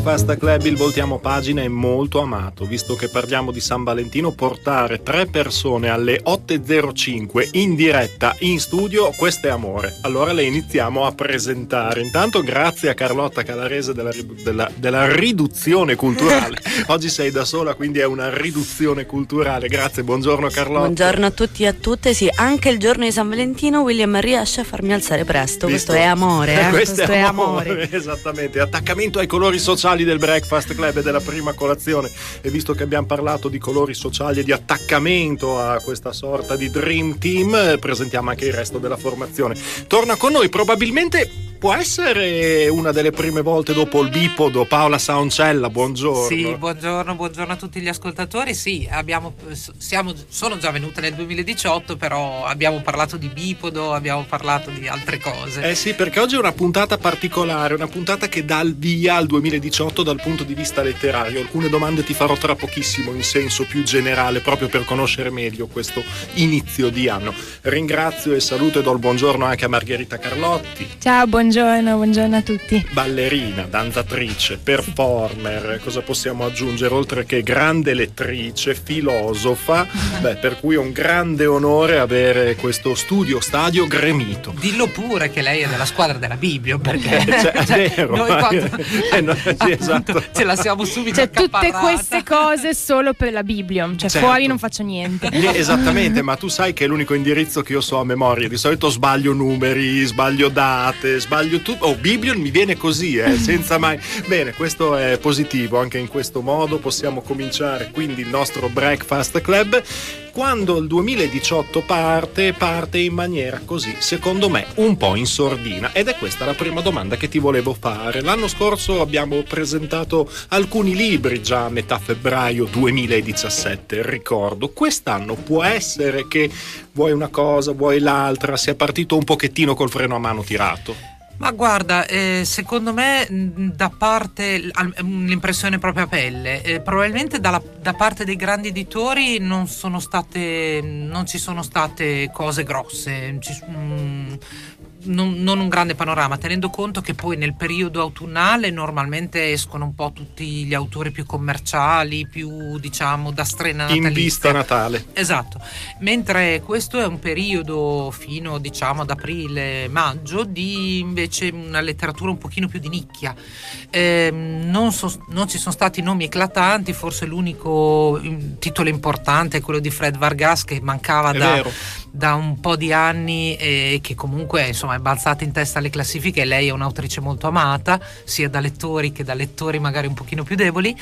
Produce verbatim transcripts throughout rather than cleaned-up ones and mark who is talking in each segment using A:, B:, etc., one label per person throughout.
A: Breakfast Club il voltiamo pagina è molto amato, visto che parliamo di San Valentino. Portare tre persone alle otto e zero cinque in diretta in studio, questo è amore. Allora le iniziamo a presentare. Intanto grazie a Carlotta Calarese della, della, della riduzione culturale. Oggi sei da sola, quindi è una riduzione culturale. Grazie, buongiorno Carlotta.
B: Buongiorno a tutti e a tutte. Sì, anche il giorno di San Valentino William riesce a farmi alzare presto. Visto? Questo è amore, eh?
A: questo,
B: questo è amore.
A: amore. Esattamente, attaccamento ai colori sociali del Breakfast Club e della prima colazione. E visto che abbiamo parlato di colori sociali e di attaccamento a questa sorta di Dream Team, presentiamo anche il resto della formazione. Torna con noi, probabilmente può essere una delle prime volte dopo il bipodo, Paola Saoncella, buongiorno.
C: Sì, buongiorno, buongiorno a tutti gli ascoltatori. Sì, abbiamo, siamo, sono già venute nel duemiladiciotto, però abbiamo parlato di bipodo, abbiamo parlato di altre cose.
A: Eh sì, perché oggi è una puntata particolare, una puntata che dà il via al duemiladiciotto dal punto di vista letterario. Alcune domande ti farò tra pochissimo in senso più generale, proprio per conoscere meglio questo inizio di anno. Ringrazio e saluto e do il buongiorno anche a Margherita Carlotti.
D: Ciao, buongiorno. Buongiorno, buongiorno a tutti.
A: Ballerina, danzatrice, performer, cosa possiamo aggiungere oltre che grande lettrice, filosofa, beh, per cui è un grande onore avere questo studio stadio gremito.
C: Dillo pure che lei è della squadra della Bibbia, perché
A: cioè, è vero.
C: Noi quando...
A: eh, no, sì, esatto.
C: ce la siamo subito
D: cioè
C: accaparrata.
D: Tutte queste cose solo per la Bibbia, cioè
A: certo.
D: Fuori non faccio niente.
A: Esattamente, ma tu sai che è l'unico indirizzo che io so a memoria. Di solito sbaglio numeri, sbaglio date, sbaglio tutto. Oh, Biblion mi viene così, eh, senza mai. Bene, questo è positivo, anche in questo modo possiamo cominciare quindi il nostro Breakfast Club. Quando il duemiladiciotto parte, parte in maniera così, secondo me, un po' in sordina. Ed è questa la prima domanda che ti volevo fare. L'anno scorso abbiamo presentato alcuni libri già a metà febbraio duemiladiciassette, ricordo. Quest'anno può essere che vuoi una cosa, vuoi l'altra, sia partito un pochettino col freno a mano tirato.
C: Ma guarda, eh, secondo me da parte, l'impressione proprio a pelle, eh, probabilmente dalla, da parte dei grandi editori non sono state, non ci sono state cose grosse, ci, mm, non, non un grande panorama, tenendo conto che poi nel periodo autunnale normalmente escono un po' tutti gli autori più commerciali, più diciamo da strena natalizia.
A: In vista Natale.
C: Esatto, mentre questo è un periodo fino diciamo ad aprile, maggio di invece una letteratura un pochino più di nicchia. Eh, non, so, non ci sono stati nomi eclatanti, forse l'unico titolo importante è quello di Fred Vargas che mancava da, da un po' di anni e che comunque insomma è balzata in testa alle classifiche. Lei è un'autrice molto amata sia da lettori che da lettori magari un pochino più deboli,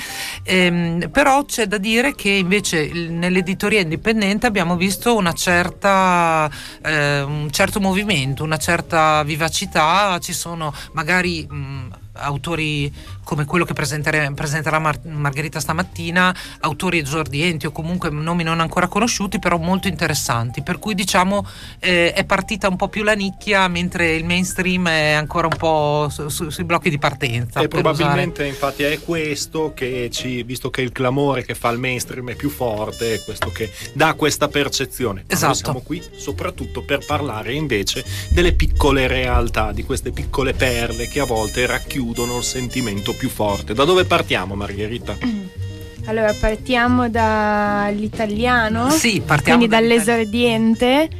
C: ehm, però c'è da dire che invece nell'editoria indipendente abbiamo visto una certa eh, un certo movimento, una certa vivacità. Ci sono magari mh, autori come quello che presenterà Mar- Margherita stamattina, autori esordienti o comunque nomi non ancora conosciuti, però molto interessanti, per cui diciamo eh, è partita un po' più la nicchia, mentre il mainstream è ancora un po' su, su, sui blocchi di partenza.
A: E probabilmente usare. Infatti è questo che ci, visto che il clamore che fa il mainstream è più forte, è questo che dà questa percezione. Ma
C: esatto.
A: Noi siamo qui soprattutto per parlare invece delle piccole realtà, di queste piccole perle che a volte racchiudono il sentimento più forte. Da dove partiamo, Margherita?
D: Allora partiamo dall'italiano,
C: sì, partiamo
D: quindi dall'esordiente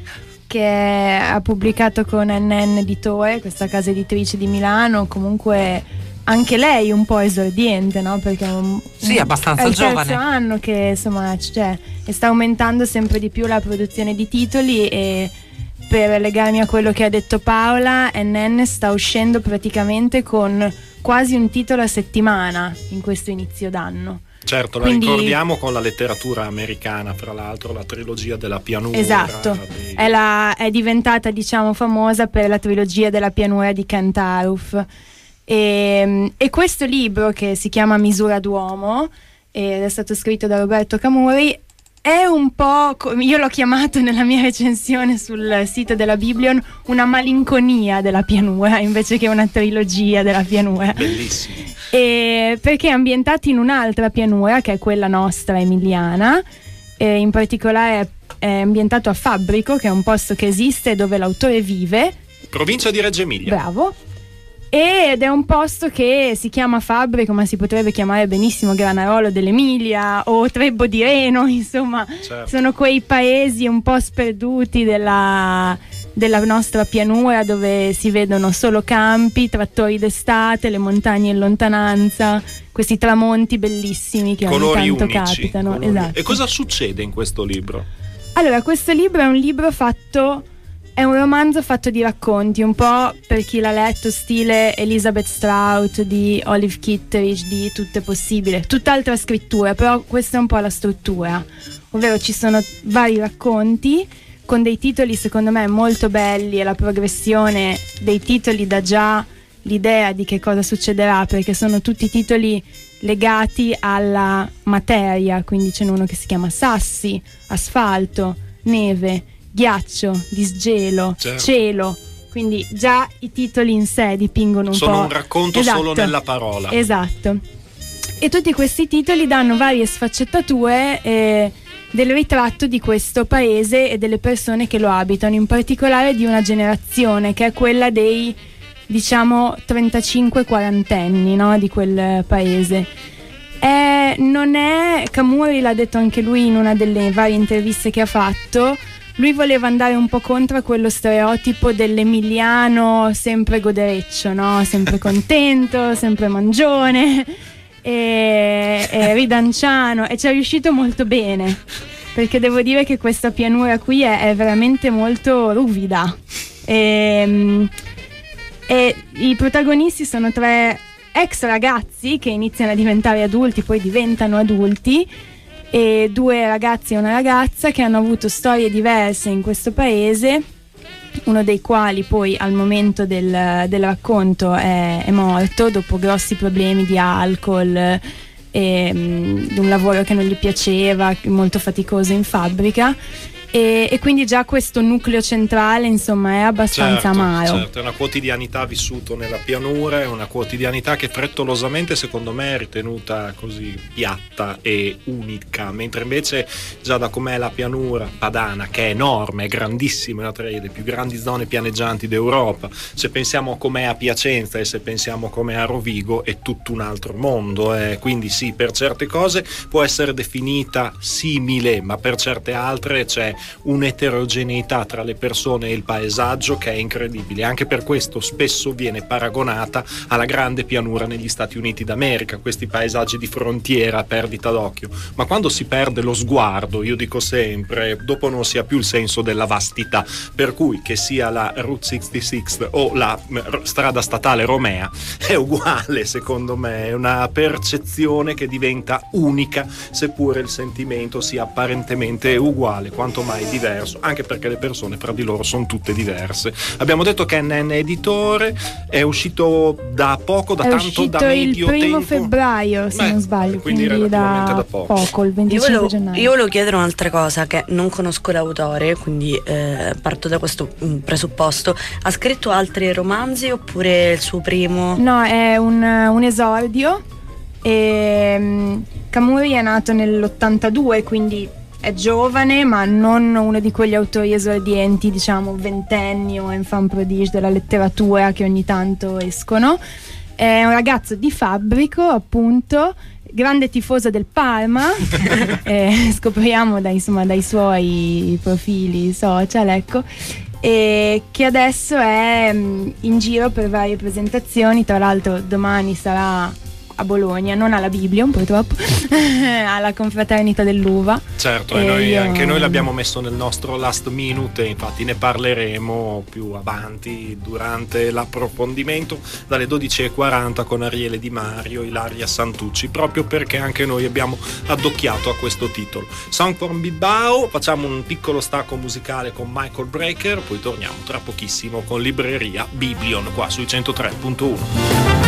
D: che ha pubblicato con N N Editore, questa casa editrice di Milano. Comunque anche lei un po' esordiente, no? Perché è un,
C: sì, abbastanza
D: è il
C: giovane.
D: terzo anno che insomma cioè, e sta aumentando sempre di più la produzione di titoli. E per legarmi a quello che ha detto Paola, N N sta uscendo praticamente con quasi un titolo a settimana in questo inizio d'anno.
A: Certo, la
D: Quindi,
A: ricordiamo con la letteratura americana, fra l'altro la trilogia della pianura.
D: Esatto,
A: dei...
D: è, la, è diventata diciamo famosa per la trilogia della pianura di Kent Aruf. E, e questo libro, che si chiama Misura d'uomo ed è stato scritto da Roberto Camuri, è un po', io l'ho chiamato nella mia recensione sul sito della Biblion, una malinconia della pianura invece che una trilogia della pianura.
A: Bellissimo.
D: E perché è ambientato in un'altra pianura, che è quella nostra emiliana, e in particolare è ambientato a Fabbrico, che è un posto che esiste dove l'autore vive.
A: Provincia di Reggio Emilia.
D: Bravo. ed è un posto che si chiama Fabbrico, ma si potrebbe chiamare benissimo Granarolo dell'Emilia o Trebbo di Reno, insomma, certo. Sono quei paesi un po' sperduti della, della nostra pianura, dove si vedono solo campi, trattori d'estate, le montagne in lontananza, questi tramonti bellissimi che
A: colori
D: ogni tanto
A: unici,
D: capitano.
A: colori.
D: Esatto.
A: E cosa succede in questo libro?
D: Allora, questo libro è un libro fatto È un romanzo fatto di racconti, un po' per chi l'ha letto, stile Elizabeth Strout di Olive Kitteridge, di Tutto è possibile, tutt'altra scrittura, però questa è un po' la struttura, ovvero ci sono vari racconti con dei titoli secondo me molto belli, e la progressione dei titoli dà già l'idea di che cosa succederà, perché sono tutti titoli legati alla materia, quindi c'è uno che si chiama Sassi, Asfalto, Neve, Ghiaccio, Disgelo, certo. Cielo, quindi già i titoli in sé dipingono un
A: sono
D: po'.
A: Sono un racconto esatto. solo nella parola.
D: Esatto. E tutti questi titoli danno varie sfaccettature eh, del ritratto di questo paese e delle persone che lo abitano, in particolare di una generazione che è quella dei, diciamo, trentacinque quarantenni, no? Di quel paese. Eh, non è, Camurri l'ha detto anche lui in una delle varie interviste che ha fatto, lui voleva andare un po' contro quello stereotipo dell'emiliano sempre godereccio, no? Sempre contento, sempre mangione e, e ridanciano, e ci è riuscito molto bene, perché devo dire che questa pianura qui è, è veramente molto ruvida e, e i protagonisti sono tre ex ragazzi che iniziano a diventare adulti, poi diventano adulti, e due ragazzi e una ragazza che hanno avuto storie diverse in questo paese, uno dei quali poi al momento del, del racconto è, è morto dopo grossi problemi di alcol e mh, di un lavoro che non gli piaceva, molto faticoso in fabbrica. E, e quindi già questo nucleo centrale, insomma, è abbastanza
A: certo,
D: amaro.
A: Certo, è una quotidianità vissuta nella pianura, è una quotidianità che frettolosamente secondo me è ritenuta così piatta e unica, mentre invece già da com'è la pianura padana, che è enorme, è grandissima, è una delle più grandi zone pianeggianti d'Europa, se pensiamo a com'è a Piacenza e se pensiamo a com'è a Rovigo è tutto un altro mondo, eh. Quindi sì, per certe cose può essere definita simile, ma per certe altre c'è un'eterogeneità tra le persone e il paesaggio che è incredibile. Anche per questo spesso viene paragonata alla grande pianura negli Stati Uniti d'America, questi paesaggi di frontiera a perdita d'occhio, ma quando si perde lo sguardo, io dico sempre, dopo non si ha più il senso della vastità, per cui che sia la Route sessantasei o la strada statale Romea è uguale, secondo me è una percezione che diventa unica, seppure il sentimento sia apparentemente uguale, quanto mai diverso, anche perché le persone fra di loro sono tutte diverse. Abbiamo detto che N N Editore è uscito da poco, da
D: è
A: tanto, da medio
D: tempo. Il primo
A: tempo.
D: febbraio, se
A: Beh,
D: non sbaglio,
A: quindi,
D: quindi
A: relativamente
D: da,
A: da poco.
D: poco, il venticinque
B: io volevo,
D: gennaio.
B: Io volevo chiedere un'altra cosa, che non conosco l'autore, quindi eh, parto da questo presupposto. Ha scritto altri romanzi oppure il suo primo?
D: No, è un, un esordio. E, um, Camurri è nato nell'ottantadue, quindi è giovane, ma non uno di quegli autori esordienti, diciamo ventenni o enfant prodige della letteratura che ogni tanto escono. È un ragazzo di Fabbrico, appunto, grande tifoso del Parma, eh, scopriamo da, insomma, dai suoi profili social, ecco, e che adesso è mh, in giro per varie presentazioni. Tra l'altro domani sarà a Bologna, non alla Biblion purtroppo, alla confraternita dell'Uva.
A: Certo, e, e noi, io... anche noi l'abbiamo messo nel nostro last minute, infatti ne parleremo più avanti durante l'approfondimento dalle dodici e quaranta con Ariele Di Mario, Ilaria Santucci, proprio perché anche noi abbiamo addocchiato a questo titolo. Song from Bilbao, facciamo un piccolo stacco musicale con Michael Brecker, poi torniamo tra pochissimo con Libreria Biblion qua sui centotré punto uno.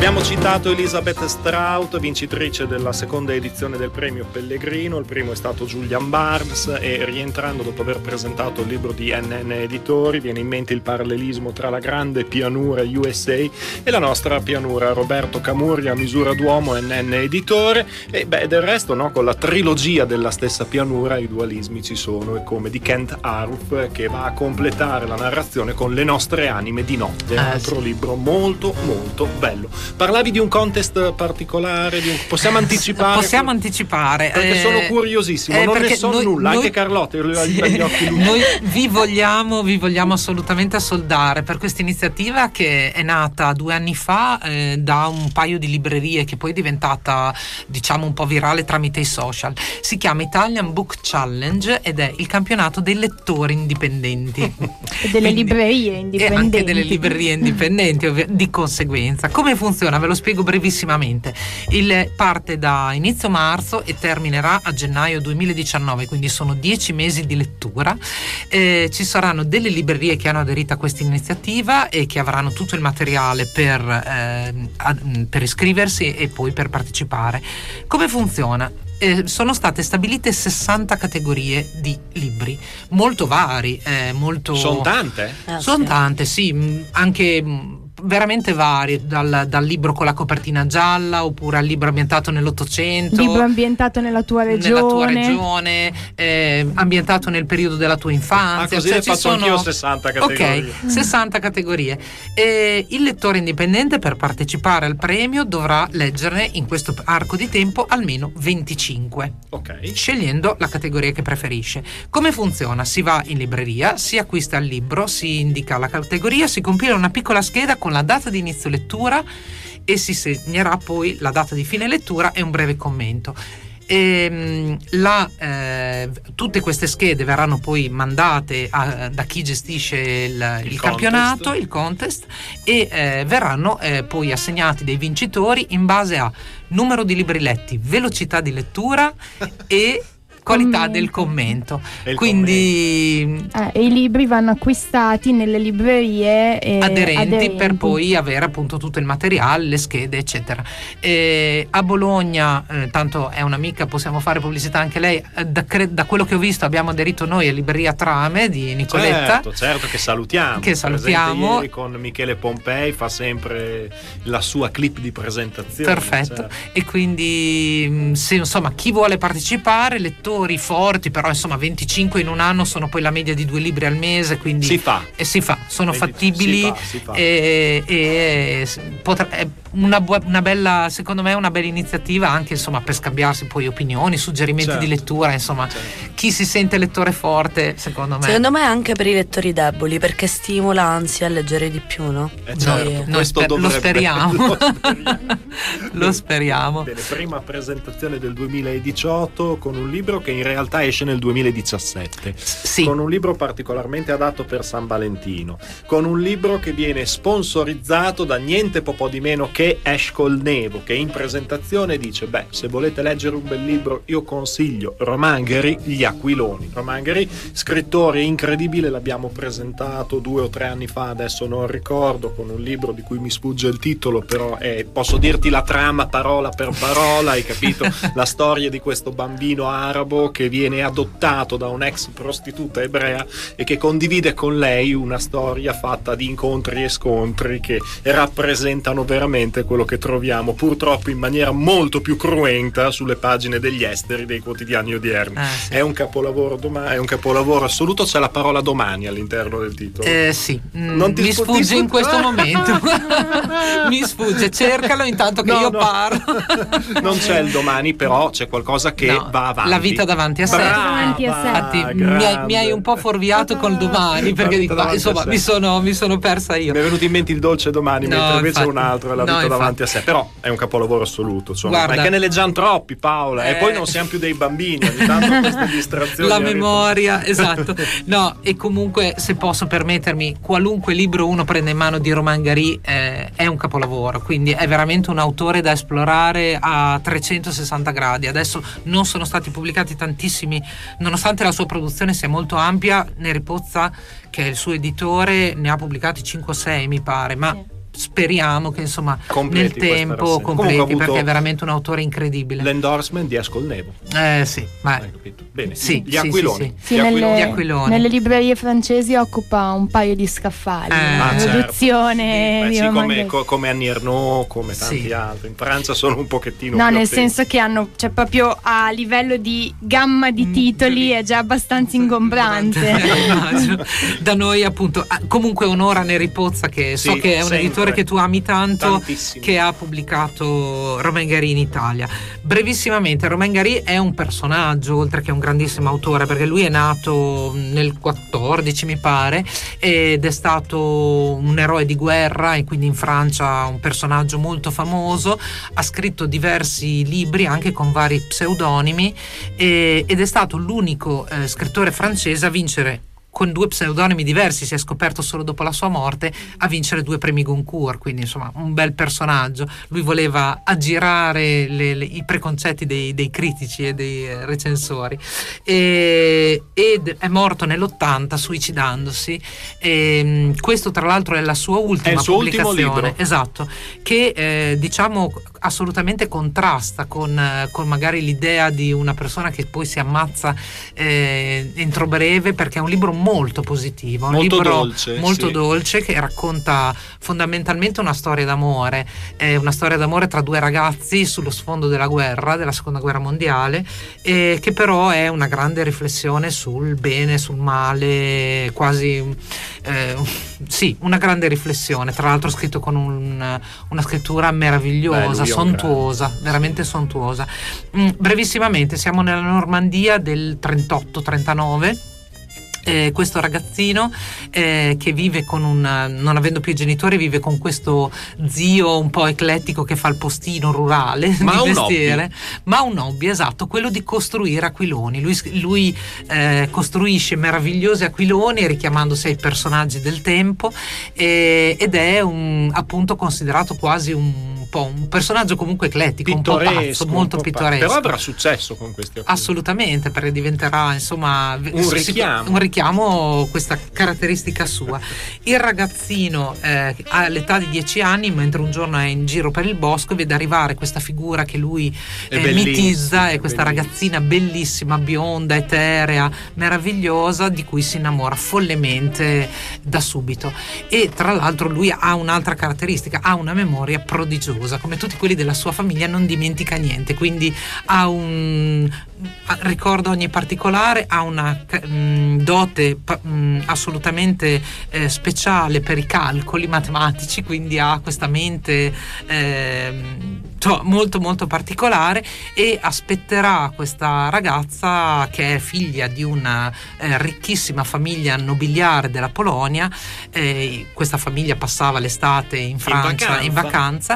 A: Abbiamo citato Elisabeth Strout, vincitrice della seconda edizione del premio Pellegrino. Il primo è stato Julian Barnes e, rientrando dopo aver presentato il libro di N N Editori, viene in mente il parallelismo tra la grande pianura U S A e la nostra pianura. Roberto Camurria, Misura d'uomo, N N Editore. E beh, del resto, no, con la trilogia della stessa pianura i dualismi ci sono, e come di Kent Aruf, che va a completare la narrazione con Le nostre anime di notte, un
C: eh,
A: altro
C: sì.
A: libro molto molto bello. Parlavi di un contest particolare, di un... possiamo anticipare?
C: Possiamo anticipare.
A: Perché
C: eh,
A: sono curiosissimo,
C: eh,
A: non ne so noi,
C: noi,
A: nulla, anche Carlotta, io ho gli occhi lucidi.
C: Noi vi vogliamo, vi vogliamo assolutamente assoldare per questa iniziativa che è nata due anni fa eh, da un paio di librerie, che poi è diventata, diciamo, un po' virale tramite i social. Si chiama Italian Book Challenge ed è il campionato dei lettori indipendenti.
D: E delle
C: Quindi,
D: librerie indipendenti.
C: E anche delle librerie indipendenti, ovvi- di conseguenza. Come funziona? Ve lo spiego brevissimamente. Il parte da inizio marzo e terminerà a gennaio duemiladiciannove, quindi sono dieci mesi di lettura. Eh, ci saranno delle librerie che hanno aderito a questa iniziativa e che avranno tutto il materiale per, eh, ad, per iscriversi e poi per partecipare. Come funziona? Eh, sono state stabilite sessanta categorie di libri, molto vari, eh, molto...
A: Sono tante?
B: Eh,
C: Sono
B: sì.
C: tante, sì, mh, anche mh, veramente vari, dal, dal libro con la copertina gialla oppure al libro ambientato nell'Ottocento,
D: Libro ambientato nella tua regione,
C: nella tua regione, eh, ambientato nel periodo della tua
A: Ah,
C: infanzia.
A: così
C: cioè,
A: ne
C: ci
A: faccio
C: sono...
A: anch'io sessanta categorie.
C: Ok, sessanta categorie. E il lettore indipendente, per partecipare al premio, dovrà leggerne in questo arco di tempo almeno venticinque,
A: Ok.
C: scegliendo la categoria che preferisce. Come funziona? Si va in libreria, si acquista il libro, si indica la categoria, si compila una piccola scheda con la data di inizio lettura e si segnerà poi la data di fine lettura e un breve commento. E, la, eh, tutte queste schede verranno poi mandate a, da chi gestisce il, il, il campionato, il contest, e eh, verranno eh, poi assegnati dei vincitori in base a numero di libri letti, velocità di lettura e qualità
D: commento.
C: del commento.
A: E il
C: Quindi
D: Eh, e i libri vanno acquistati nelle librerie eh,
C: aderenti,
D: aderenti
C: per poi avere appunto tutto il materiale, le schede, eccetera. E a Bologna, eh, tanto è un'amica, possiamo fare pubblicità anche lei, eh, da, cre- da quello che ho visto abbiamo aderito noi a Libreria Trame di Nicoletta.
A: Certo, certo, che salutiamo.
C: Che salutiamo.
A: Presente ieri con Michele Pompei, fa sempre la sua clip di presentazione.
C: Perfetto.
A: Certo.
C: E quindi mh, se insomma chi vuole partecipare, lettori forti, però insomma venticinque in un anno sono poi la media di due libri al mese, quindi
A: Si fa.
C: e si fa, sono
A: Vedi,
C: fattibili,
A: si fa, si fa.
C: e, e potrà, è una, bu- una bella, secondo me è una bella iniziativa anche insomma per scambiarsi poi opinioni, suggerimenti
A: Certo.
C: di lettura, insomma
A: Certo.
C: chi si sente lettore forte, secondo me
B: Secondo me anche per i lettori deboli, perché stimola ansia a leggere di più, no?
A: Eh,
C: Noi-
A: certo,
C: noi
A: questo
C: sper- lo
A: dovrebbe-
C: speriamo.
A: lo speriamo.
C: Lo speriamo.
A: Bene, prima presentazione del duemiladiciotto con un libro che in realtà esce nel duemiladiciassette.
C: Sì.
A: Con un libro particolarmente adatto per San Valentino, con un libro che viene sponsorizzato da niente po' di meno che Eshkol Nevo, che in presentazione dice: beh, se volete leggere un bel libro io consiglio Romain Gary, Gli Aquiloni. Romain Gary, scrittore incredibile, l'abbiamo presentato due o tre anni fa, adesso non ricordo, con un libro di cui mi sfugge il titolo, però è, posso dirti la trama parola per parola, hai capito? La storia di questo bambino arabo che viene adottato da un'ex prostituta ebrea e che condivide con lei una storia fatta di incontri e scontri che rappresentano veramente quello che troviamo purtroppo in maniera molto più cruenta sulle pagine degli esteri dei quotidiani odierni.
C: Ah, sì.
A: È un capolavoro doma- è un capolavoro assoluto, c'è la parola domani all'interno del titolo.
C: Eh, sì, Mm,
A: Non ti
C: mi
A: sfuggi-
C: sfugge in questo momento. Mi sfugge, cercalo intanto che
A: No,
C: io
A: no.
C: parlo.
A: Non c'è il domani, però c'è qualcosa che
C: No,
A: va avanti.
C: la vita davanti a sé.
A: Brava,
D: Davanti a sé.
C: Infatti, mi hai,
A: grande.
C: mi hai un po' fuorviato col domani, perché dico,
A: Davanti a
C: insomma
A: sé.
C: mi sono, mi sono persa io.
A: Mi è venuto in mente il dolce domani,
C: No,
A: mentre invece
C: infatti.
A: un altro è la
C: No,
A: vita
C: infatti.
A: davanti a sé. Però è un capolavoro assoluto. Insomma.
C: Guarda.
A: Ma è che ne leggiamo troppi, Paola.
C: Eh.
A: E poi non siamo più dei bambini. Ogni tanto queste distrazioni.
C: La
A: arrivano.
C: memoria, esatto. No, e comunque, se posso permettermi, qualunque libro uno prende in mano di Romain Gary eh, è un capolavoro, quindi è veramente un autore da esplorare a trecentosessanta gradi. Adesso non sono stati pubblicati tantissimi, nonostante la sua produzione sia molto ampia. Neri Pozza, che è il suo editore, ne ha pubblicati cinque o sei mi pare, ma speriamo che insomma
A: completi
C: nel tempo completi, perché è veramente un autore incredibile.
A: L'endorsement di Ascolnevo.
C: Eh sì, ma
A: hai capito? Bene.
C: Sì,
A: gli aquiloni.
C: Sì, sì,
D: sì.
A: Gli
D: Sì,
A: aquiloni.
D: nelle,
C: Gli aquiloni.
D: nelle librerie francesi occupa un paio di scaffali,
C: Eh,
D: la
A: ah, certo.
D: produzione
A: Beh,
D: di
A: sì,
D: Romain
A: come,
D: Gary.
A: co- come Annie Ernaux, come tanti
C: Sì.
A: altri. In Francia sono un pochettino
D: No,
A: più
D: nel
A: attenti.
D: senso che hanno, cioè proprio a livello di gamma di titoli è già abbastanza ingombrante.
C: Immagino. Da noi appunto ah, comunque onora Neri Pozza, che so
A: Sì,
C: che è un
A: sempre.
C: editore che tu ami tanto,
A: Tantissimo.
C: che ha pubblicato Romain Gary in Italia. Brevissimamente, Romain Gary è un personaggio oltre che un grandissimo autore, perché lui è nato nel quattordici mi pare ed è stato un eroe di guerra e quindi in Francia un personaggio molto famoso. Ha scritto diversi libri anche con vari pseudonimi e, ed è stato l'unico eh, scrittore francese a vincere con due pseudonimi diversi, si è scoperto solo dopo la sua morte, a vincere due premi Goncourt, quindi insomma un bel personaggio. Lui voleva aggirare le, le, i preconcetti dei, dei critici e dei eh, recensori e, ed è morto nell'ottanta suicidandosi e, questo tra l'altro è la sua ultima
A: è il suo
C: pubblicazione,
A: ultimo libro.
C: esatto, che eh, diciamo assolutamente contrasta con, eh, con magari l'idea di una persona che poi si ammazza eh, entro breve, perché è un libro molto positivo, un
A: molto
C: libro
A: dolce,
C: molto
A: sì.
C: dolce, che racconta fondamentalmente una storia d'amore, eh, una storia d'amore tra due ragazzi sullo sfondo della guerra, della seconda guerra mondiale, eh, che però è una grande riflessione sul bene, sul male, quasi eh, sì, una grande riflessione, tra l'altro scritto con un, una scrittura meravigliosa,
A: Beh,
C: sontuosa, veramente sontuosa. Mm, brevissimamente, siamo nella Normandia del trentotto trentanove. Eh, questo ragazzino eh, che vive con un, non avendo più i genitori, vive con questo zio un po' eclettico che fa il postino rurale
A: ma
C: di
A: un
C: mestiere,
A: hobby.
C: ma ha un hobby, esatto, quello di costruire aquiloni. Lui, lui eh, costruisce meravigliosi aquiloni richiamandosi ai personaggi del tempo eh, ed è un, appunto considerato quasi un po' un personaggio comunque eclettico, un po' pazzo, molto
A: po'
C: pittoresco.
A: Però avrà successo con questi aquiloni.
C: Assolutamente, perché diventerà insomma
A: un richiamo.
C: un richiamo questa caratteristica sua. Il ragazzino eh, ha l'età di dieci anni, mentre un giorno è in giro per il bosco, vede arrivare questa figura che lui eh, mitizza, è questa
A: bellissima.
C: ragazzina bellissima, bionda, eterea, meravigliosa, di cui si innamora follemente da subito. E tra l'altro lui ha un'altra caratteristica, ha una memoria prodigiosa, come tutti quelli della sua famiglia, non dimentica niente, quindi ha un ricorda ogni particolare, ha una mh, dote mh, assolutamente eh, speciale per i calcoli matematici, quindi ha questa mente eh, cioè, molto molto particolare, e aspetterà questa ragazza che è figlia di una eh, ricchissima famiglia nobiliare della Polonia. Eh, questa famiglia passava l'estate in Francia in vacanza, in vacanza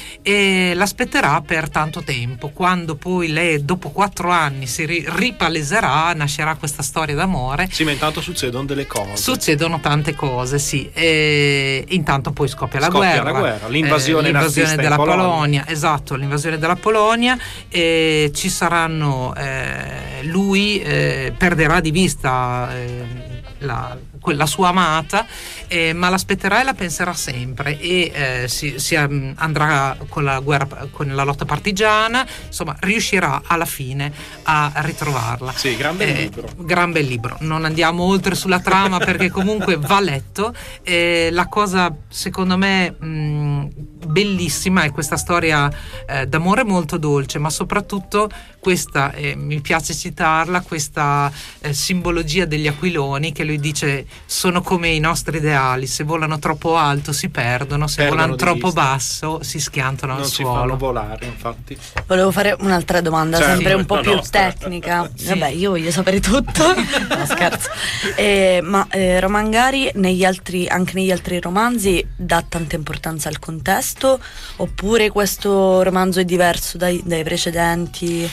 C: e l'aspetterà per tanto tempo. Quando poi lei dopo quattro anni si ri- ripaleserà, nascerà questa storia d'amore.
A: Sì, ma intanto succedono delle cose.
C: Succedono tante cose, sì. E intanto poi scoppia la
A: scoppia
C: guerra,
A: la guerra, l'invasione,
C: eh, l'invasione della
A: Polonia.
C: Polonia, esatto, l'invasione della Polonia. E ci saranno eh, lui eh, perderà di vista eh, la, la sua amata, eh, ma l'aspetterà e la penserà sempre, e eh, si, si andrà con la guerra, con la lotta partigiana, insomma riuscirà alla fine a ritrovarla.
A: Sì, gran bel
C: eh,
A: libro.
C: Gran bel libro. Non andiamo oltre sulla trama perché comunque va letto. Eh, la cosa secondo me mh, bellissima è questa storia eh, d'amore molto dolce, ma soprattutto questa, eh, mi piace citarla, questa eh, simbologia degli aquiloni, che lui dice sono come i nostri ideali, se volano troppo alto si perdono, se
A: Perdono
C: volano
A: di
C: troppo
A: vista.
C: basso si schiantano
A: non
C: al
A: si
C: suolo.
A: fanno volare, infatti.
B: Volevo fare un'altra domanda,
A: Certo,
B: sempre un po'
A: la
B: più
A: nostra.
B: tecnica.
C: Sì.
B: Vabbè, io voglio sapere tutto. No, scherzo. Eh, ma eh, Romain Gary negli altri, anche negli altri romanzi dà tanta importanza al contesto, oppure questo romanzo è diverso dai, dai precedenti?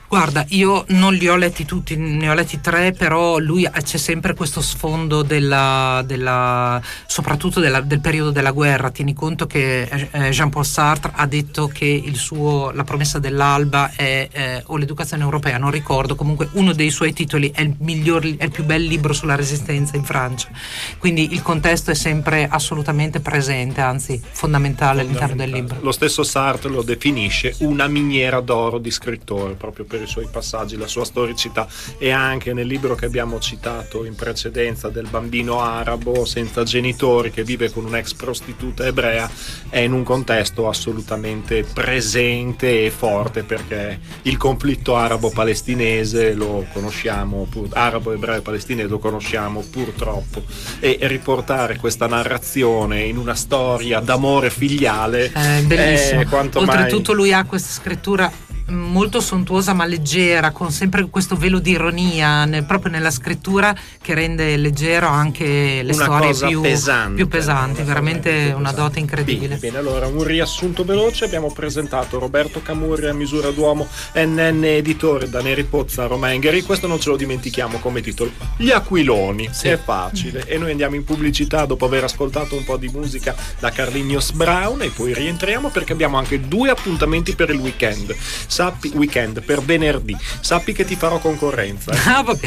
C: Guarda, io non li ho letti tutti, ne ho letti tre, però lui c'è sempre questo sfondo della, della soprattutto della, del periodo della guerra. Tieni conto che eh, Jean-Paul Sartre ha detto che il suo La promessa dell'alba è eh, o l'educazione europea, non ricordo, comunque uno dei suoi titoli è il miglior, è il più bel libro sulla resistenza in Francia. Quindi il contesto è sempre assolutamente presente, anzi fondamentale all'interno del libro.
A: Lo stesso Sartre lo definisce una miniera d'oro di scrittore, proprio per i suoi passaggi, la sua storicità, e anche nel libro che abbiamo citato in precedenza del bambino arabo senza genitori che vive con un'ex prostituta ebrea, è in un contesto assolutamente presente e forte, perché il conflitto arabo-palestinese lo conosciamo, pur, arabo-ebreo e palestinese lo conosciamo purtroppo, e riportare questa narrazione in una storia d'amore filiale
C: è bellissimo.
A: È quanto
C: Oltretutto
A: mai...
C: lui ha questa scrittura molto sontuosa ma leggera, con sempre questo velo di ironia nel, proprio nella scrittura, che rende leggero anche le
A: una
C: storie più
A: pesante,
C: più pesanti,
A: una
C: veramente
A: una
C: una
A: pesante.
C: dote incredibile.
A: Bene, bene, allora un riassunto veloce: abbiamo presentato Roberto Camurri a misura d'uomo, N N editore, da Neri Pozza, Roma Engheri. Questo non ce lo dimentichiamo come titolo, Gli Aquiloni. Sì. È facile. E noi andiamo in pubblicità dopo aver ascoltato un po' di musica da Carlinhos Brown, e poi rientriamo perché abbiamo anche due appuntamenti per il weekend. Sappi, weekend per venerdì, sappi che ti farò concorrenza.
C: Ah, va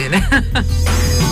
C: bene.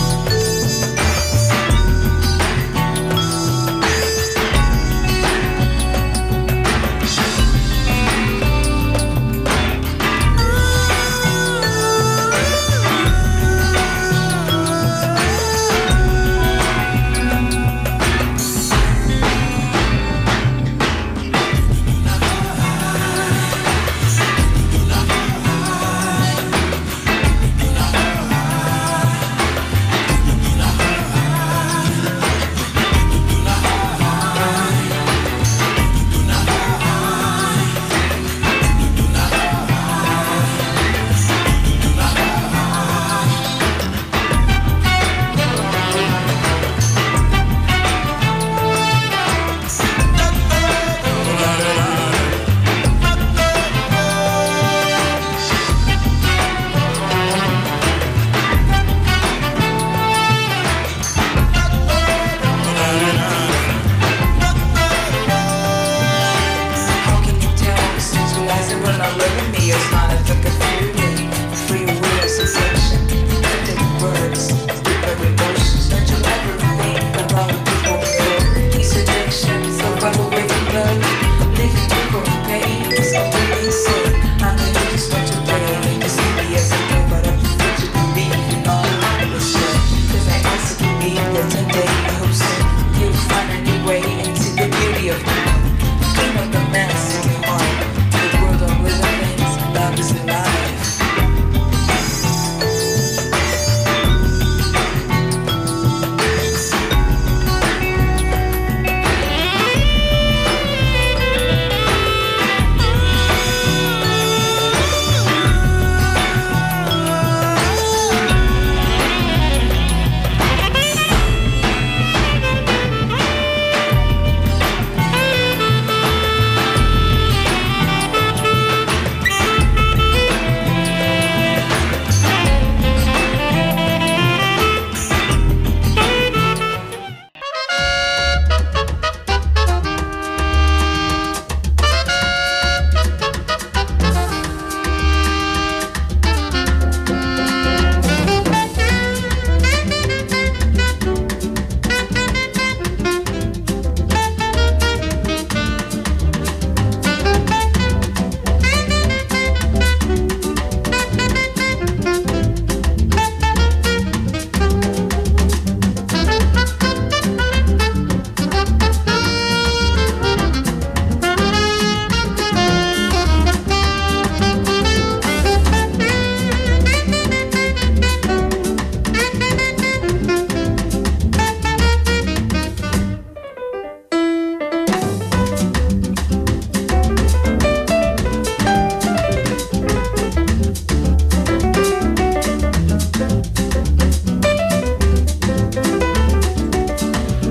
E: Clean up the mess in your heart. The world of living things, love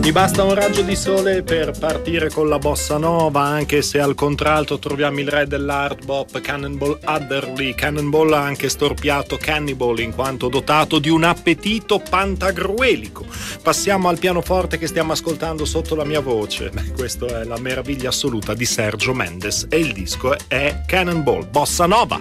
A: Mi basta un raggio di sole per partire con la bossa nova, anche se al contralto troviamo il re dell'hard bop, Cannonball Adderley. Cannonball ha anche storpiato Cannibal in quanto dotato di un appetito pantagruelico. Passiamo al pianoforte che stiamo ascoltando sotto la mia voce. Beh, questa è la meraviglia assoluta di Sergio Mendes e il disco è Cannonball, bossa nova.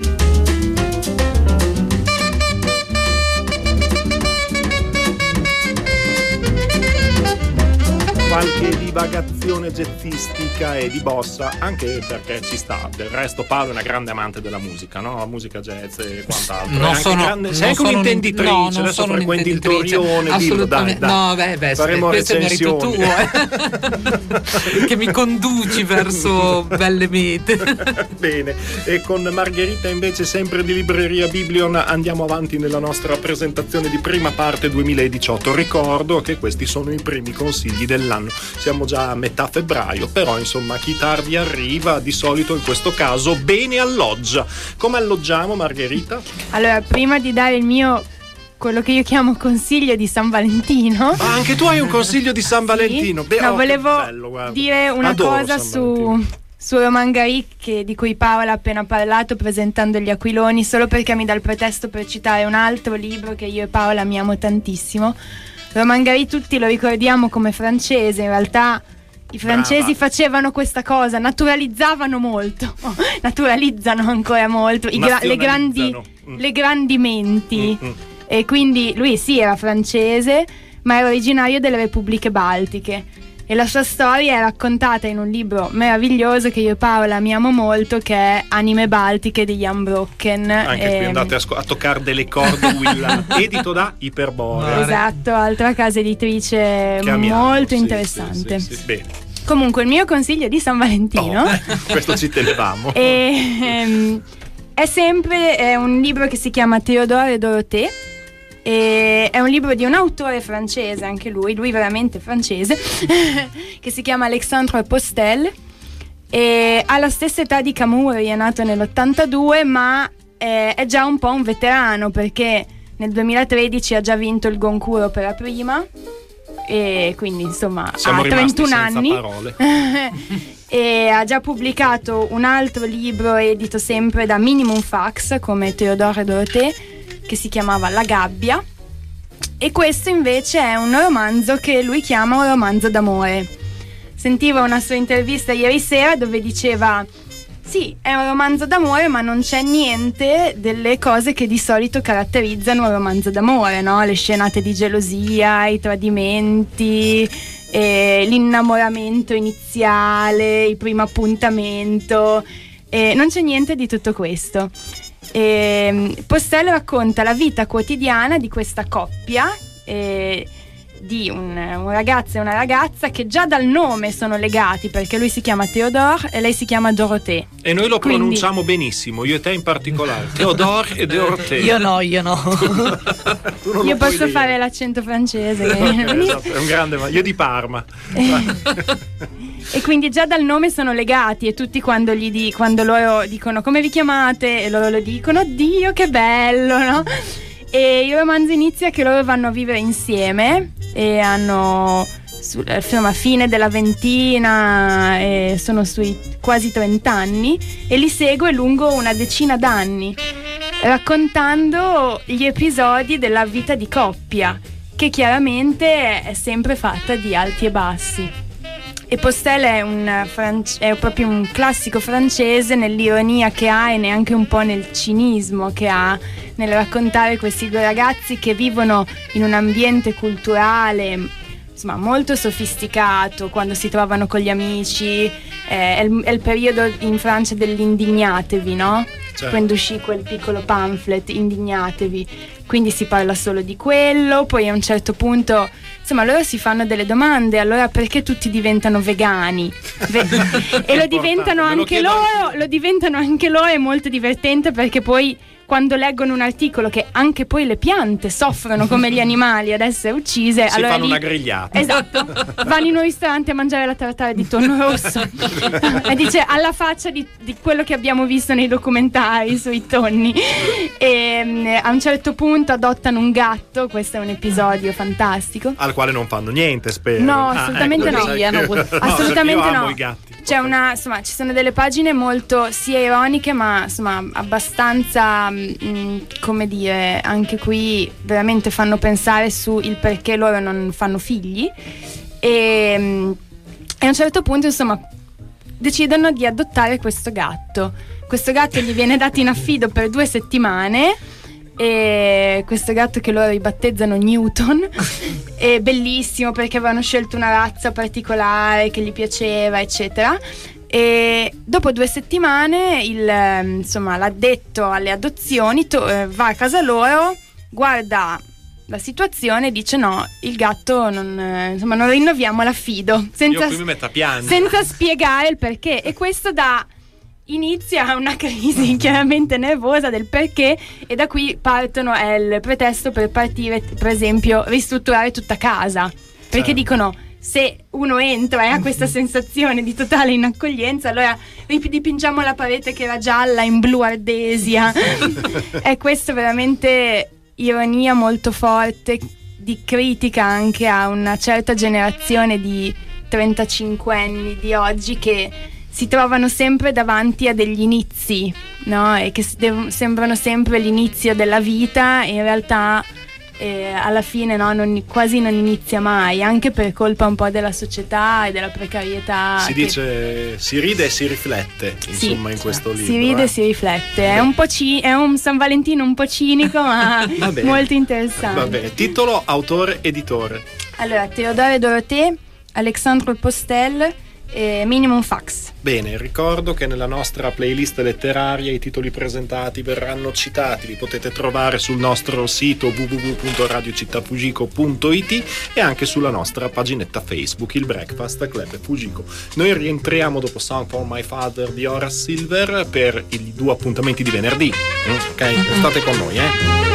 A: Qualche divagazione jazzistica e di bossa, anche perché ci sta. Del resto Paolo è una grande amante della musica, no? La musica jazz e quant'altro.
C: Non sono,
A: grande... Sei anche un'intenditrice,
C: no,
A: adesso
C: sono
A: frequenti il Torione, dillo, dai, dai.
C: No, beh, beh,
A: faremo
C: questo è merito tuo, eh? Che mi conduci verso belle mete.
A: Bene, e con Margherita invece sempre di Libreria Biblion andiamo avanti nella nostra presentazione di prima parte duemiladiciotto. Ricordo che questi sono i primi consigli dell'anno. Siamo già a metà febbraio, però insomma chi tardi arriva di solito in questo caso bene alloggia. Come alloggiamo, Margherita?
D: Allora, prima di dare il mio, quello che io chiamo consiglio di San Valentino.
A: Ah, anche tu hai un consiglio di San
D: sì.
A: Valentino? Beh,
D: no,
A: oh,
D: volevo
A: bello,
D: dire una
A: Adoro
D: cosa
A: San
D: su, su Romain Gary, che, di cui Paola ha appena parlato presentando Gli Aquiloni, solo perché mi dà il pretesto per citare un altro libro che io e Paola amiamo tantissimo. Romain Gary tutti lo ricordiamo come francese, in realtà i francesi Brava. facevano questa cosa, naturalizzavano molto, naturalizzano ancora molto I gra- le, grandi, mm. le grandi menti mm-hmm. E quindi lui sì era francese, ma era originario delle Repubbliche Baltiche e la sua storia è raccontata in un libro meraviglioso che io e Paola amiamo molto, che è Anime Baltiche di Jan Brocken.
A: Anche e... qui andate a, sc- a toccare delle corde Willa, edito da Iperborea.
D: Esatto, altra casa editrice molto sì, interessante.
A: Sì, sì, sì. Bene.
D: Comunque il mio consiglio di San Valentino
A: oh, questo ci tenevamo
D: e, ehm, è sempre è un libro che si chiama Théodore et Dorothée. E è un libro di un autore francese, anche lui, lui veramente francese, che si chiama Alexandre Postel e ha la stessa età di Camuri, è nato nell'ottantadue, ma è, è già un po' un veterano perché nel duemilatredici ha già vinto il Goncourt per la prima e quindi insomma
A: Siamo
D: ha trentuno anni
A: parole.
D: E ha già pubblicato un altro libro edito sempre da Minimum Fax come Théodore et Dorothée, che si chiamava La gabbia, e questo invece è un romanzo che lui chiama un romanzo d'amore. Sentivo una sua intervista ieri sera dove diceva sì, è un romanzo d'amore, ma non c'è niente delle cose che di solito caratterizzano un romanzo d'amore, no? Le scenate di gelosia, i tradimenti, eh, l'innamoramento iniziale, il primo appuntamento, eh, non c'è niente di tutto questo. E Postel racconta la vita quotidiana di questa coppia, eh, di un, un ragazzo e una ragazza che già dal nome sono legati, perché lui si chiama Théodore e lei si chiama Dorothée.
A: E noi lo
D: Quindi...
A: pronunciamo benissimo, io e te in particolare. Théodore e Dorothée.
C: Io no, io no.
D: Io posso fare l'accento francese.
A: Esatto, è un grande, ma io di Parma.
D: E quindi già dal nome sono legati e tutti quando, gli di, quando loro dicono come vi chiamate e loro lo dicono, Dio che bello, no? E il romanzo inizia che loro vanno a vivere insieme e hanno insomma fine della ventina e sono sui quasi trent'anni e li segue lungo una decina d'anni raccontando gli episodi della vita di coppia, che chiaramente è sempre fatta di alti e bassi. E Postel è, un france- è proprio un classico francese nell'ironia che ha e neanche un po' nel cinismo che ha nel raccontare questi due ragazzi che vivono in un ambiente culturale insomma molto sofisticato, quando si trovano con gli amici, eh, è, il, è il periodo in Francia dell'indignatevi, no? Certo. Quando uscì quel piccolo pamphlet, indignatevi, quindi si parla solo di quello, poi a un certo punto insomma loro si fanno delle domande, allora perché tutti diventano vegani? Ve- e lo diventano anche lo loro, lo diventano anche loro, è molto divertente perché poi quando leggono un articolo che anche poi le piante soffrono come gli animali ad essere uccise,
A: si
D: allora
A: fanno
D: lì,
A: una grigliata.
D: Esatto, vanno in un ristorante a mangiare la tartare di tonno rosso e dice alla faccia di, di quello che abbiamo visto nei documentari sui tonni. E a un certo punto punto adottano un gatto, questo è un episodio fantastico.
A: Al quale non fanno niente, spero.
D: No,
A: Ah,
D: assolutamente
A: ecco,
D: no.
A: sai che-
B: No,
D: assolutamente
A: io amo
D: no.
A: i gatti.
D: C'è una, insomma, ci sono delle pagine molto sia ironiche, ma insomma abbastanza, mh, come dire, anche qui veramente fanno pensare sul perché loro non fanno figli. E, mh, e a un certo punto, insomma, decidono di adottare questo gatto. Questo gatto gli viene dato in affido per due settimane. E questo gatto che loro ribattezzano Newton è bellissimo perché avevano scelto una razza particolare che gli piaceva, eccetera. E dopo due settimane il, insomma, l'addetto alle adozioni to- va a casa loro, guarda la situazione e dice no, il gatto non, insomma, non rinnoviamo l'affido, senza,
A: Io qui mi metto a piangere.
D: senza spiegare il perché. E questo dà inizia a una crisi chiaramente nervosa del perché, e da qui partono, è il pretesto per partire, per esempio, ristrutturare tutta casa, perché
A: Certo.
D: dicono se uno entra e ha questa sensazione di totale inaccoglienza, allora dipingiamo la parete che era gialla in blu ardesia. È questo veramente ironia molto forte di critica anche a una certa generazione di trentacinquenni di oggi che si trovano sempre davanti a degli inizi, no? E che dev- sembrano sempre l'inizio della vita, e in realtà eh, alla fine no, non, quasi non inizia mai, anche per colpa un po' della società e della precarietà.
A: Si
D: che-
A: dice, si ride e si riflette,
D: Sì,
A: insomma, in questo libro.
D: si ride
A: eh.
D: e si riflette. È un po' ci- è un San Valentino un po' cinico, ma
A: Va bene.
D: molto interessante.
A: Va bene, titolo, autore, editore.
D: Allora, Teodore Dorothée, Alexandre Postel e Minimum Fax.
A: Bene, ricordo che nella nostra playlist letteraria i titoli presentati verranno citati, li potete trovare sul nostro sito w w w punto radio città fugico punto i t e anche sulla nostra paginetta Facebook, il Breakfast Club Fugico. Noi rientriamo dopo Song for My Father di Horace Silver per i due appuntamenti di venerdì. Mm, ok, state con noi, eh.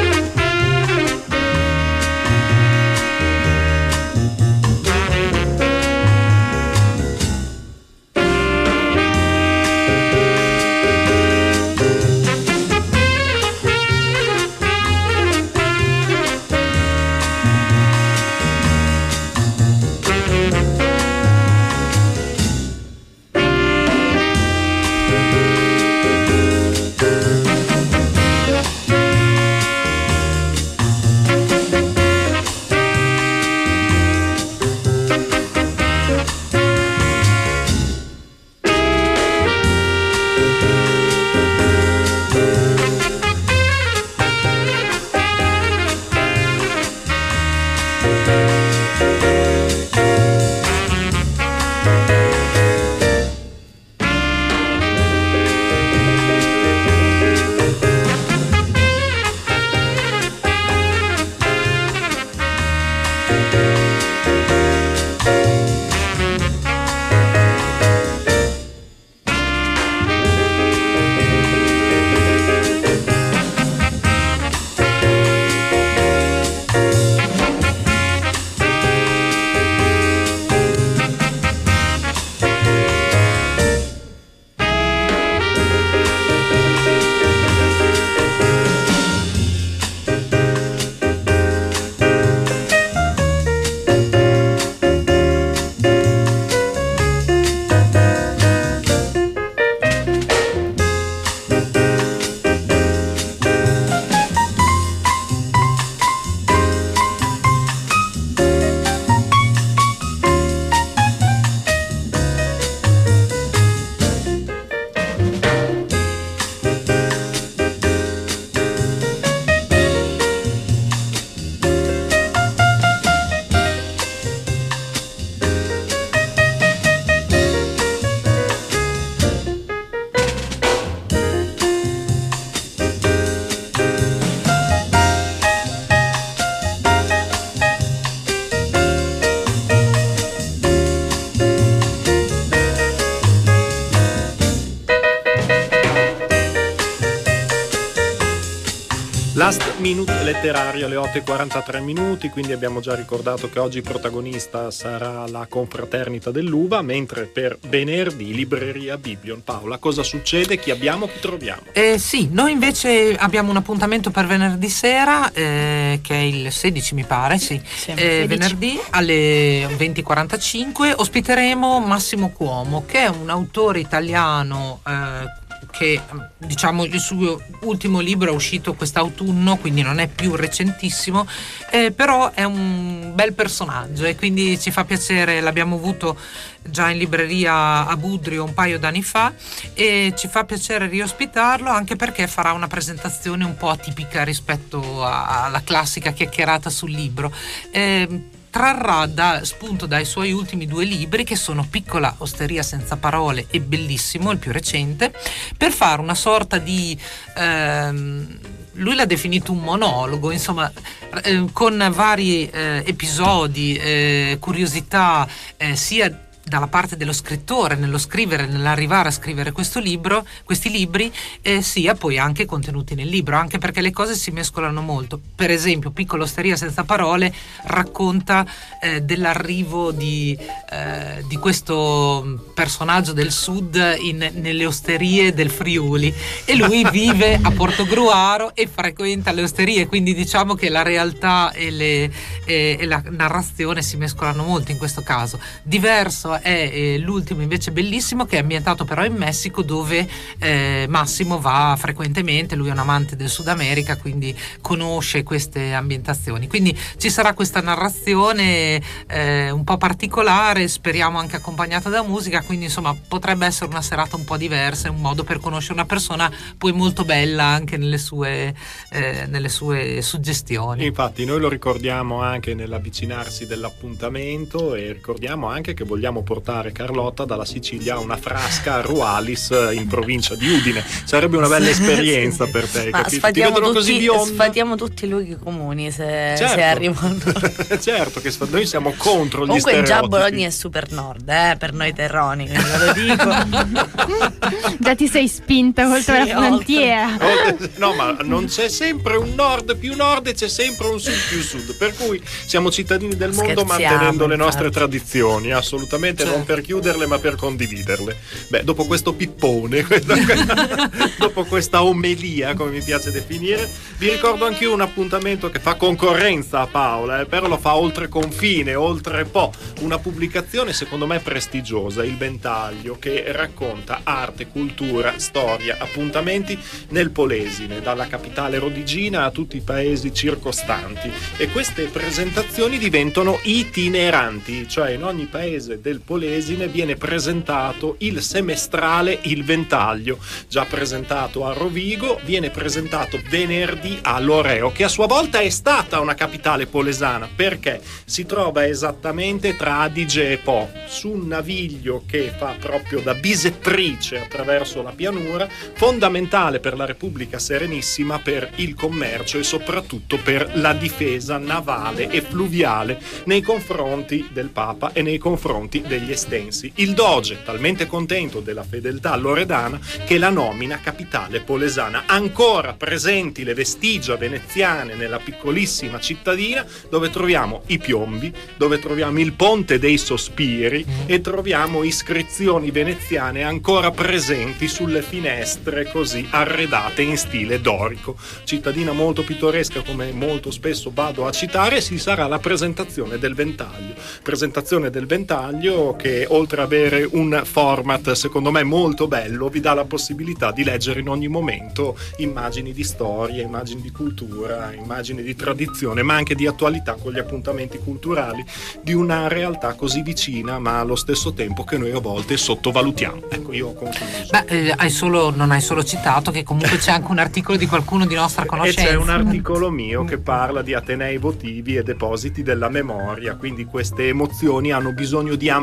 A: Last Minute letterario alle otto e quarantatré minuti, quindi abbiamo già ricordato che oggi protagonista sarà la confraternita dell'uva, mentre per venerdì libreria Biblion. Paola, cosa succede? Chi abbiamo? Chi troviamo?
C: Eh, sì, noi invece abbiamo un appuntamento per venerdì sera, eh, che è il sedici mi pare, sì,
B: Sì,
C: eh, venerdì alle venti e quarantacinque ospiteremo Massimo Cuomo, che è un autore italiano eh, che diciamo il suo ultimo libro è uscito quest'autunno, quindi non è più recentissimo, eh, però è un bel personaggio e quindi ci fa piacere. L'abbiamo avuto già in libreria a Budrio un paio d'anni fa e ci fa piacere riospitarlo, anche perché farà una presentazione un po' atipica rispetto a- alla classica chiacchierata sul libro. Eh, trarrà da, spunto dai suoi ultimi due libri, che sono Piccola osteria senza parole e Bellissimo, il più recente, per fare una sorta di ehm, lui l'ha definito un monologo, insomma, eh, con vari eh, episodi, eh, curiosità, eh, sia dalla parte dello scrittore nello scrivere, nell'arrivare a scrivere questo libro, questi libri, eh, sia poi anche contenuti nel libro, anche perché le cose si mescolano molto. Per esempio, Piccola osteria senza parole racconta eh, dell'arrivo di, eh, di questo personaggio del sud in, nelle osterie del Friuli, e lui vive a Portogruaro e frequenta le osterie, quindi diciamo che la realtà e, le, e, e la narrazione si mescolano molto in questo caso. Diverso è eh, l'ultimo invece Bellissimo, che è ambientato però in Messico, dove eh, Massimo va frequentemente. Lui è un amante del Sud America, quindi conosce queste ambientazioni, quindi ci sarà questa narrazione eh, un po' particolare, speriamo anche accompagnata da musica, quindi insomma potrebbe essere una serata un po' diversa, un modo per conoscere una persona poi molto bella anche nelle sue, eh, nelle sue suggestioni.
A: Infatti noi lo ricordiamo anche nell'avvicinarsi dell'appuntamento, e ricordiamo anche che vogliamo portare Carlotta dalla Sicilia a una frasca a Rualis in provincia di Udine. Sarebbe una bella esperienza per te.
B: Ma
A: Ti
B: sfatiamo
A: vedono così
B: tutti,
A: bionda.
B: sfatiamo tutti i luoghi comuni se,
A: Certo.
B: se arrivano.
A: Certo che sf- noi siamo contro gli
B: Comunque
A: stereotipi.
B: già Bologna è super nord, eh, per noi terroni, ve lo dico.
D: Già ti sei spinta oltre
B: Sì,
D: la frontiera.
A: Oh, no, ma non c'è sempre un nord più nord e c'è sempre un sud più sud, per cui siamo cittadini del mondo
B: Scherziamo,
A: mantenendo le nostre
B: infatti.
A: tradizioni, assolutamente,
C: Certo.
A: non per chiuderle ma per condividerle. Beh, dopo questo pippone, questa- dopo questa omelia, come mi piace definire, vi ricordo anche io un appuntamento che fa concorrenza a Paola, eh, però lo fa oltre confine, oltre po', una pubblicazione secondo me prestigiosa, Il Ventaglio, che racconta arte, cultura, storia, appuntamenti nel Polesine, dalla capitale rodigina a tutti i paesi circostanti, e queste presentazioni diventano itineranti, cioè in ogni paese del Polesine viene presentato il semestrale Il Ventaglio, già presentato a Rovigo, viene presentato venerdì a Loreo, che a sua volta è stata una capitale polesana, perché si trova esattamente tra Adige e Po, su un naviglio che fa proprio da bisettrice attraverso la pianura, fondamentale per la Repubblica Serenissima, per il commercio e soprattutto per la difesa navale e fluviale nei confronti del Papa e nei confronti degli estensi. Il Doge, talmente contento della fedeltà loredana, che la nomina capitale polesana. Ancora presenti le vestigia veneziane nella piccolissima cittadina, dove troviamo i piombi, dove troviamo il Ponte dei Sospiri e troviamo iscrizioni veneziane ancora presenti sulle finestre, così arredate in stile dorico. Cittadina molto pittoresca, come molto spesso vado a citare. Ci sarà la presentazione del Ventaglio. Presentazione del Ventaglio che, oltre ad avere un format secondo me molto bello, vi dà la possibilità di leggere in ogni momento immagini di storia, immagini di cultura, immagini di tradizione, ma anche di attualità, con gli appuntamenti culturali di una realtà così vicina, ma allo stesso tempo che noi a volte sottovalutiamo. Ecco, io ho concluso.
C: Beh, eh, hai solo, non hai solo citato che comunque c'è anche un articolo di qualcuno di nostra conoscenza.
A: E c'è un articolo mio che parla di atenei votivi e depositi della memoria, quindi queste emozioni hanno bisogno di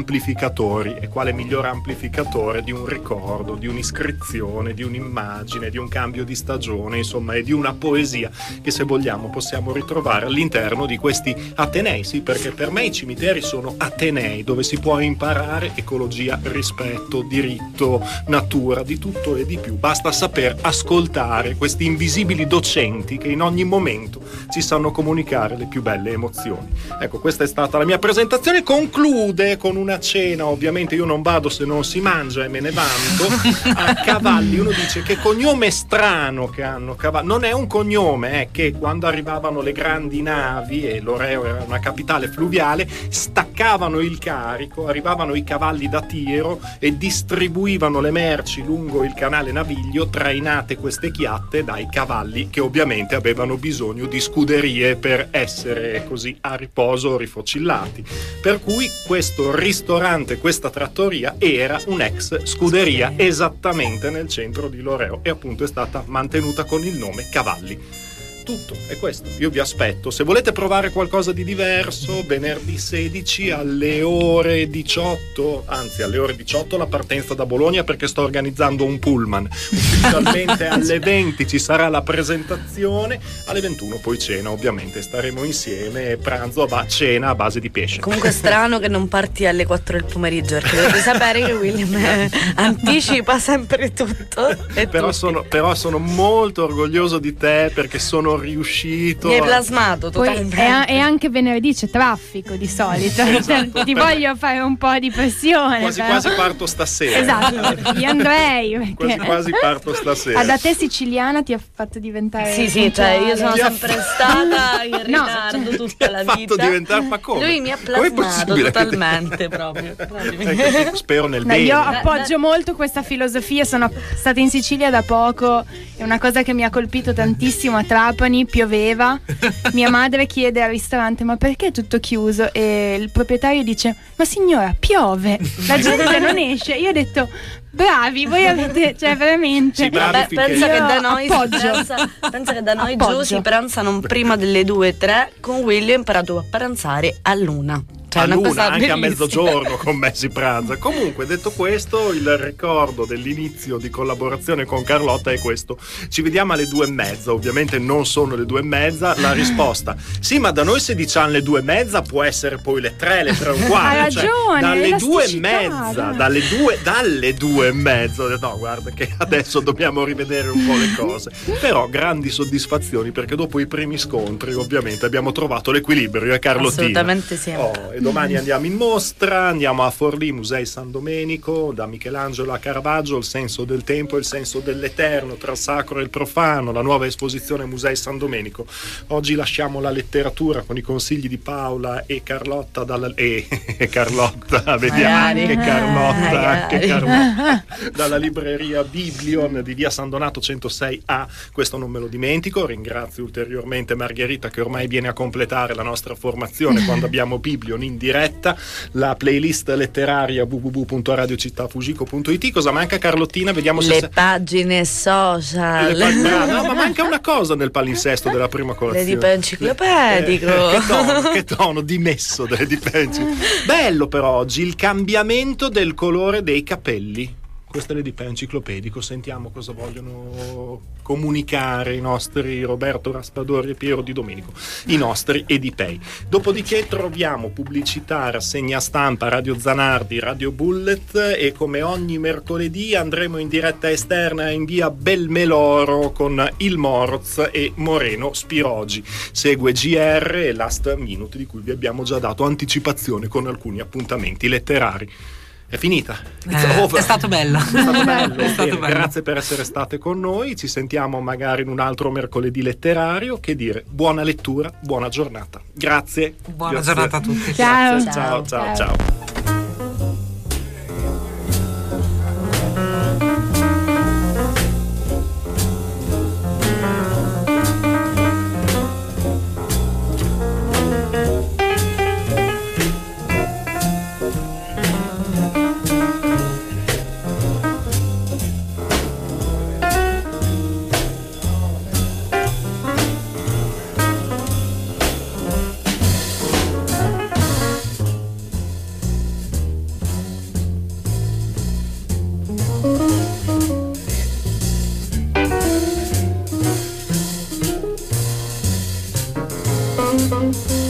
A: amplificatori, e quale migliore amplificatore di un ricordo, di un'iscrizione, di un'immagine, di un cambio di stagione, insomma, e di una poesia che, se vogliamo, possiamo ritrovare all'interno di questi atenei. Sì, perché per me i cimiteri sono atenei dove si può imparare ecologia, rispetto, diritto, natura, di tutto e di più. Basta saper ascoltare questi invisibili docenti che in ogni momento ci sanno comunicare le più belle emozioni. Ecco, questa è stata la mia presentazione. Conclude con una cena, ovviamente io non vado se non si mangia e me ne vanto, a Cavalli. Uno dice: che cognome strano che hanno Cavalli. Non è un cognome, è che quando arrivavano le grandi navi, e Loreo era una capitale fluviale, staccavano il carico, arrivavano i cavalli da tiro e distribuivano le merci lungo il canale Naviglio, trainate queste chiatte dai cavalli che ovviamente avevano bisogno di scuderie per essere così a riposo, rifocillati. Per cui questo ristorante, questa trattoria era un'ex scuderia esattamente nel centro di Loreo, e appunto è stata mantenuta con il nome Cavalli. Tutto è questo. Io vi aspetto. Se volete provare qualcosa di diverso, venerdì sedici alle ore diciotto, anzi alle ore diciotto la partenza da Bologna, perché sto organizzando un pullman. Ufficialmente alle venti ci sarà la presentazione, alle ventuno poi cena, ovviamente staremo insieme, pranzo a cena a base di pesce.
B: Comunque è strano che non parti alle quattro del pomeriggio, perché dovete sapere che William anticipa sempre tutto e
A: però
B: tutti.
A: sono, però sono molto orgoglioso di te, perché sono riuscito.
B: Mi hai
A: a...
B: plasmato totalmente.
D: Poi è, è anche venerdì c'è traffico di solito.
A: Esatto.
D: Cioè, ti voglio fare un po' di pressione.
A: Quasi
D: però.
A: quasi parto stasera.
D: Esatto, io andrei. Perché...
A: Quasi quasi parto stasera.
D: Ah, da te siciliana ti ha fatto diventare.
B: Sì, sì, cioè io sono
A: Ti ha
B: sempre stata in
D: No,
B: ritardo
D: cioè,
B: tutta la
A: fatto
B: vita.
A: diventare, ma come?
B: Lui mi ha
A: Com'è
B: plasmato
A: possibile?
B: totalmente proprio.
A: Ecco, spero nel
D: No,
A: bene.
D: io appoggio molto questa filosofia, sono stata in Sicilia da poco, è una cosa che mi ha colpito tantissimo. A Trapani pioveva, mia madre chiede al ristorante: ma perché è tutto chiuso? E il proprietario dice: ma signora, piove, la gente non esce. Io ho detto: bravi, voi avete, cioè veramente.
A: Sì, bravi.
B: Vabbè, pensa
D: Io
B: che da noi si
D: appoggio.
B: pranza, pensa che da noi
D: Appoggio.
B: giù si pranza non prima delle due tre. Con Willy ho imparato a pranzare all'una. Cioè,
A: a
B: una
A: luna,
B: cosa
A: anche a
B: bellissima.
A: mezzogiorno con me si pranza. Comunque, detto questo, il ricordo dell'inizio di collaborazione con Carlotta è questo: ci vediamo alle due e mezza. Ovviamente non sono le due e mezza. La risposta: sì, ma da noi se diciamo le due e mezza può essere poi le tre, le tre e un quarto.
D: Ha
A: cioè,
D: ragione,
A: dalle due e
D: elasticità,
A: mezza,
D: dai.
A: dalle due, dalle due e mezza. No, guarda che adesso dobbiamo rivedere un po' le cose. Però grandi soddisfazioni, perché dopo i primi scontri ovviamente abbiamo trovato l'equilibrio, e Carlottina.
B: Assolutamente sì.
A: Oh, e domani andiamo in mostra, andiamo a Forlì, Musei San Domenico, da Michelangelo a Caravaggio, il senso del tempo e il senso dell'eterno, tra il sacro e il profano, la nuova esposizione Musei San Domenico. Oggi lasciamo la letteratura con i consigli di Paola e Carlotta dalla, e, e Carlotta, vediamo
B: Magari.
A: anche Carlotta,
B: Magari.
A: anche Carlotta, dalla libreria Biblion di via San Donato centosei A. Questo non me lo dimentico. Ringrazio ulteriormente Margherita, che ormai viene a completare la nostra formazione quando abbiamo Biblion in diretta. La playlist letteraria w w w punto radiocittafugico punto i t. Cosa manca, Carlottina? Vediamo se
B: Le
A: se...
B: pagine social.
A: Le pag- brava. No, ma manca una cosa nel palinsesto della prima colazione.
B: L'edipo enciclopedico.
A: Eh, che tono, che tono dimesso dell'edipo enciclopedico. Bello per oggi il cambiamento del colore dei capelli. Questo è l'edipo enciclopedico. Sentiamo cosa vogliono comunicare i nostri Roberto Raspadori e Piero Di Domenico, i nostri edipei. Dopodiché troviamo pubblicità, rassegna stampa, Radio Zanardi, Radio Bullet, e come ogni mercoledì andremo in diretta esterna in via Belmeloro con il Moroz e Moreno Spirogi. Segue G R e Last Minute, di cui vi abbiamo già dato anticipazione con alcuni appuntamenti letterari. È finita.
C: Eh, è stato bello.
A: È stato bello.
C: È stato
A: Bene,
C: bello.
A: Grazie per essere state con noi. Ci sentiamo magari in un altro mercoledì letterario. Che dire, buona lettura, buona giornata. Grazie.
C: Buona
A: Grazie.
C: giornata a tutti.
D: Ciao.
A: Grazie. Ciao, ciao,
D: Ciao.
A: ciao. Bye.